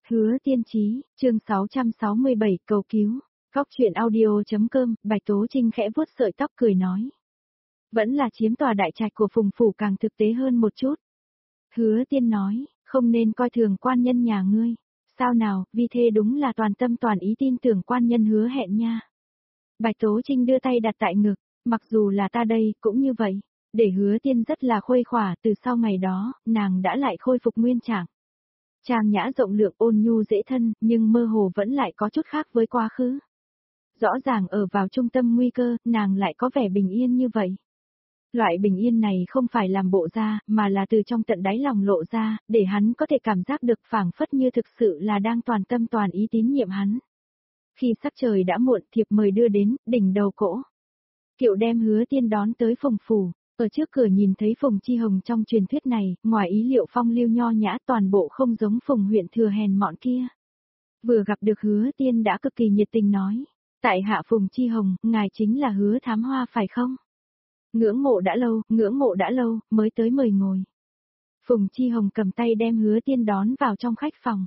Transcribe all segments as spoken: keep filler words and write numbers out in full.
Hứa Tiên Chí, chương sáu trăm sáu mươi bảy cầu cứu. Góc truyện audio.com, Bạch Tố Trinh khẽ vuốt sợi tóc cười nói. Vẫn là chiếm tòa đại trạch của Phùng Phủ càng thực tế hơn một chút. Hứa Tiên nói, không nên coi thường quan nhân nhà ngươi. Sao nào, vì thế đúng là toàn tâm toàn ý tin tưởng quan nhân hứa hẹn nha. Bạch Tố Trinh đưa tay đặt tại ngực, mặc dù là ta đây, cũng như vậy. Để Hứa Tiên rất là khuây khỏa, từ sau ngày đó, nàng đã lại khôi phục nguyên trạng. Trang nhã rộng lượng ôn nhu dễ thân, nhưng mơ hồ vẫn lại có chút khác với quá khứ. Rõ ràng ở vào trung tâm nguy cơ, nàng lại có vẻ bình yên như vậy. Loại bình yên này không phải làm bộ ra, mà là từ trong tận đáy lòng lộ ra, để hắn có thể cảm giác được phảng phất như thực sự là đang toàn tâm toàn ý tín nhiệm hắn. Khi sắc trời đã muộn, thiệp mời đưa đến, đỉnh đầu cỗ. Kiệu đem Hứa Tiên đón tới Phùng Phủ. Ở trước cửa nhìn thấy Phùng Chi Hồng trong truyền thuyết này, ngoài ý liệu phong lưu nho nhã toàn bộ không giống Phùng huyện thừa hèn mọn kia. Vừa gặp được Hứa Tiên đã cực kỳ nhiệt tình nói, tại hạ Phùng Chi Hồng, ngài chính là Hứa Thám Hoa phải không? Ngưỡng mộ đã lâu, ngưỡng mộ đã lâu, mới tới mời ngồi. Phùng Chi Hồng cầm tay đem Hứa Tiên đón vào trong khách phòng.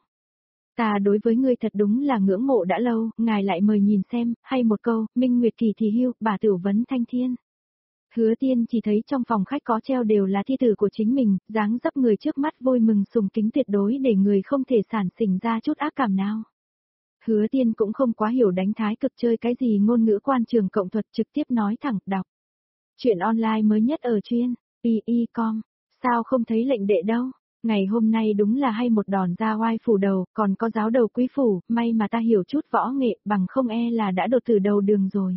Ta đối với ngươi thật đúng là ngưỡng mộ đã lâu, ngài lại mời nhìn xem, hay một câu, Minh Nguyệt Kỳ thì hưu, bà tử vấn thanh thiên. Hứa Tiên chỉ thấy trong phòng khách có treo đều là thi tử của chính mình, dáng dấp người trước mắt vui mừng sùng kính tuyệt đối để người không thể sản sinh ra chút ác cảm nào. Hứa Tiên cũng không quá hiểu đánh thái cực chơi cái gì ngôn ngữ quan trường cộng thuật, trực tiếp nói thẳng, đọc. Chuyện online mới nhất ở chuyên, i i com, sao không thấy lệnh đệ đâu, ngày hôm nay đúng là hay một đòn ra oai phủ đầu, còn có giáo đầu quý phủ, may mà ta hiểu chút võ nghệ, bằng không e là đã đột từ đầu đường rồi.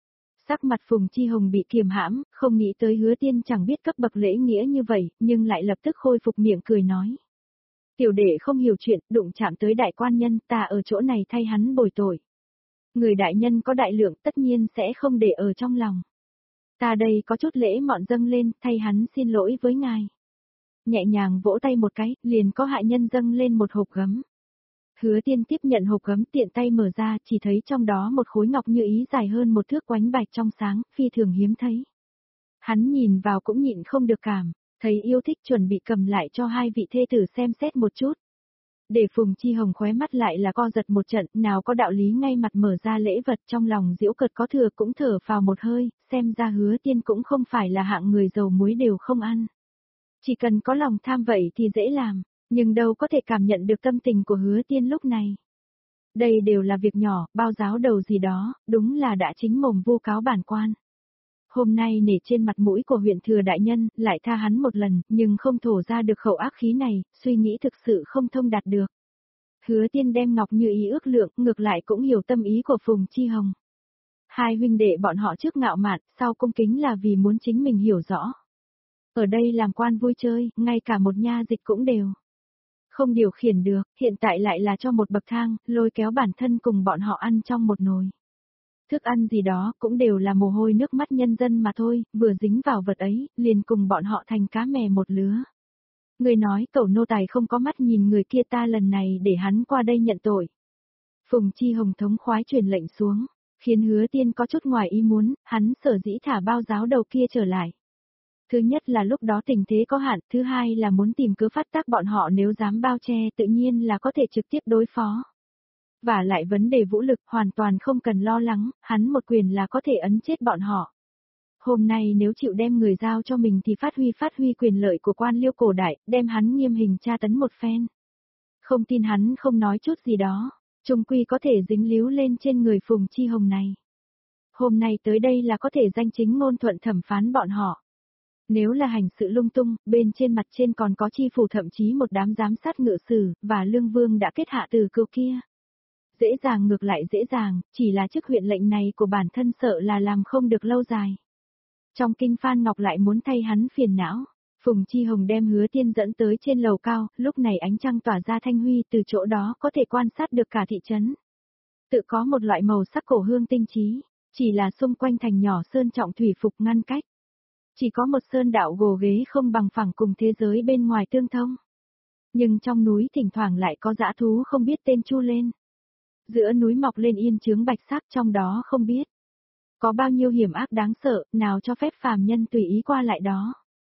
Sắc mặt Phùng Chi Hồng bị kiềm hãm, không nghĩ tới Hứa Tiên chẳng biết cấp bậc lễ nghĩa như vậy, nhưng lại lập tức khôi phục miệng cười nói. Tiểu đệ không hiểu chuyện, đụng chạm tới đại quan nhân, ta ở chỗ này thay hắn bồi tội. Người đại nhân có đại lượng tất nhiên sẽ không để ở trong lòng. Ta đây có chút lễ mọn dâng lên, thay hắn xin lỗi với ngài. Nhẹ nhàng vỗ tay một cái, liền có hạ nhân dâng lên một hộp gấm. Hứa Tiên tiếp nhận hộp gấm tiện tay mở ra, chỉ thấy trong đó một khối ngọc như ý dài hơn một thước quánh bạch trong sáng, phi thường hiếm thấy. Hắn nhìn vào cũng nhịn không được cảm, thấy yêu thích chuẩn bị cầm lại cho hai vị thê tử xem xét một chút. Để Phùng Chi Hồng khóe mắt lại là co giật một trận, nào có đạo lý ngay mặt mở ra lễ vật trong lòng giễu cợt có thừa cũng thở phào một hơi, xem ra Hứa Tiên cũng không phải là hạng người dầu muối đều không ăn. Chỉ cần có lòng tham vậy thì dễ làm. Nhưng đâu có thể cảm nhận được tâm tình của Hứa Tiên lúc này. Đây đều là việc nhỏ, bao giáo đầu gì đó, đúng là đã chính mồm vu cáo bản quan. Hôm nay nể trên mặt mũi của huyện thừa đại nhân, lại tha hắn một lần, nhưng không thổ ra được khẩu ác khí này, suy nghĩ thực sự không thông đạt được. Hứa Tiên đem ngọc như ý ước lượng, ngược lại cũng hiểu tâm ý của Phùng Chi Hồng. Hai huynh đệ bọn họ trước ngạo mạn, sau cung kính là vì muốn chính mình hiểu rõ. Ở đây làm quan vui chơi, ngay cả một nha dịch cũng đều. Không điều khiển được, hiện tại lại là cho một bậc thang, lôi kéo bản thân cùng bọn họ ăn trong một nồi. Thức ăn gì đó cũng đều là mồ hôi nước mắt nhân dân mà thôi, vừa dính vào vật ấy, liền cùng bọn họ thành cá mè một lứa. Người nói cậu nô tài không có mắt nhìn người kia ta lần này để hắn qua đây nhận tội. Phùng Chi Hồng thống khoái truyền lệnh xuống, khiến Hứa Tiên có chút ngoài ý muốn, hắn sở dĩ thả bao giáo đầu kia trở lại. Thứ nhất là lúc đó tình thế có hạn, thứ hai là muốn tìm cớ phát tác bọn họ nếu dám bao che tự nhiên là có thể trực tiếp đối phó. Và lại vấn đề vũ lực hoàn toàn không cần lo lắng, hắn một quyền là có thể ấn chết bọn họ. Hôm nay nếu chịu đem người giao cho mình thì phát huy phát huy quyền lợi của quan liêu cổ đại, đem hắn nghiêm hình tra tấn một phen. Không tin hắn không nói chút gì đó, chung quy có thể dính líu lên trên người Phùng Chi Hồng này. Hôm nay tới đây là có thể danh chính ngôn thuận thẩm phán bọn họ. Nếu là hành sự lung tung, bên trên mặt trên còn có chi phủ thậm chí một đám giám sát ngự sử, và lương vương đã kết hạ từ cựu kia. Dễ dàng ngược lại dễ dàng, chỉ là chức huyện lệnh này của bản thân sợ là làm không được lâu dài. Trong kinh Phan Ngọc lại muốn thay hắn phiền não, Phùng Chi Hồng đem Hứa Tiên dẫn tới trên lầu cao, lúc này ánh trăng tỏa ra thanh huy từ chỗ đó có thể quan sát được cả thị trấn. Tự có một loại màu sắc cổ hương tinh trí, chỉ là xung quanh thành nhỏ sơn trọng thủy phục ngăn cách. Chỉ có một sơn đạo gồ ghế không bằng phẳng cùng thế giới bên ngoài tương thông. Nhưng trong núi thỉnh thoảng lại có dã thú không biết tên chu lên. Giữa núi mọc lên yên chướng bạch sắc trong đó không biết. Có bao nhiêu hiểm ác đáng sợ, nào cho phép phàm nhân tùy ý qua lại đó.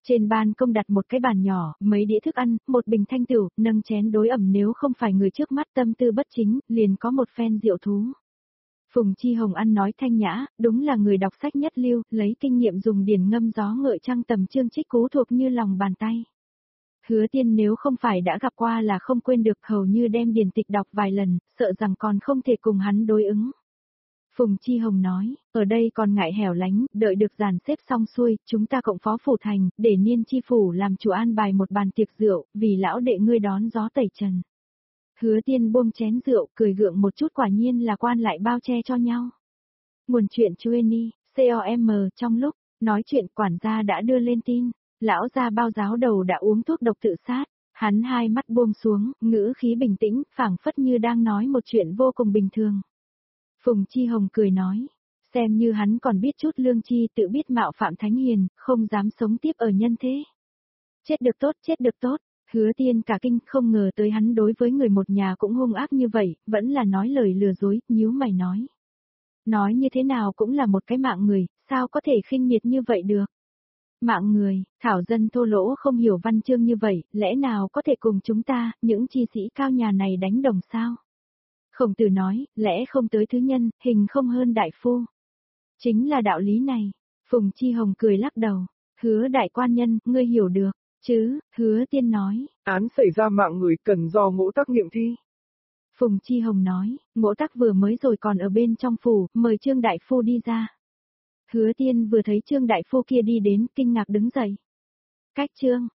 Trên ban công đặt một cái bàn nhỏ, mấy đĩa thức ăn, một bình thanh tửu, nâng chén đối ẩm nếu không phải người trước mắt tâm tư bất chính, liền có một phen rượu thú. Phùng Chi Hồng ăn nói thanh nhã, đúng là người đọc sách nhất lưu, lấy kinh nghiệm dùng điển ngâm gió ngợi trăng tầm chương trích cú thuộc như lòng bàn tay. Hứa Tiên nếu không phải đã gặp qua là không quên được, hầu như đem điển tịch đọc vài lần, sợ rằng còn không thể cùng hắn đối ứng. Phùng Chi Hồng nói, ở đây còn ngại hẻo lánh, đợi được dàn xếp xong xuôi, chúng ta cộng phó phủ thành, để Niên Chi Phủ làm chủ an bài một bàn tiệc rượu, vì lão đệ ngươi đón gió tẩy trần. Hứa Tiên buông chén rượu, cười gượng một chút, quả nhiên là quan lại bao che cho nhau. Nguồn chuyện Chueni, com trong lúc nói chuyện quản gia đã đưa lên tin, lão gia bao giáo đầu đã uống thuốc độc tự sát, hắn hai mắt buông xuống, ngữ khí bình tĩnh, phảng phất như đang nói một chuyện vô cùng bình thường. Phùng Chi Hồng cười nói, xem như hắn còn biết chút lương tri, tự biết mạo phạm thánh hiền, không dám sống tiếp ở nhân thế. Chết được tốt, chết được tốt. Hứa Tiên cả kinh, không ngờ tới hắn đối với người một nhà cũng hung ác như vậy, vẫn là nói lời lừa dối, nhíu mày nói. Nói như thế nào cũng là một cái mạng người, sao có thể khinh miệt như vậy được? Mạng người, thảo dân thô lỗ không hiểu văn chương như vậy, lẽ nào có thể cùng chúng ta, những chi sĩ cao nhà này đánh đồng sao? Khổng Tử nói, lẽ không tới thứ nhân, hình không hơn đại phu. Chính là đạo lý này. Phùng Chi Hồng cười lắc đầu. Hứa đại quan nhân, ngươi hiểu được, chứ, Hứa Tiên nói. Án xảy ra mạng người cần do ngũ tắc nghiệm thi. Phùng Chi Hồng nói, ngũ tắc vừa mới rồi còn ở bên trong phủ, mời Trương Đại Phu đi ra. Hứa Tiên vừa thấy Trương Đại Phu kia đi đến, kinh ngạc đứng dậy. Cách Trương,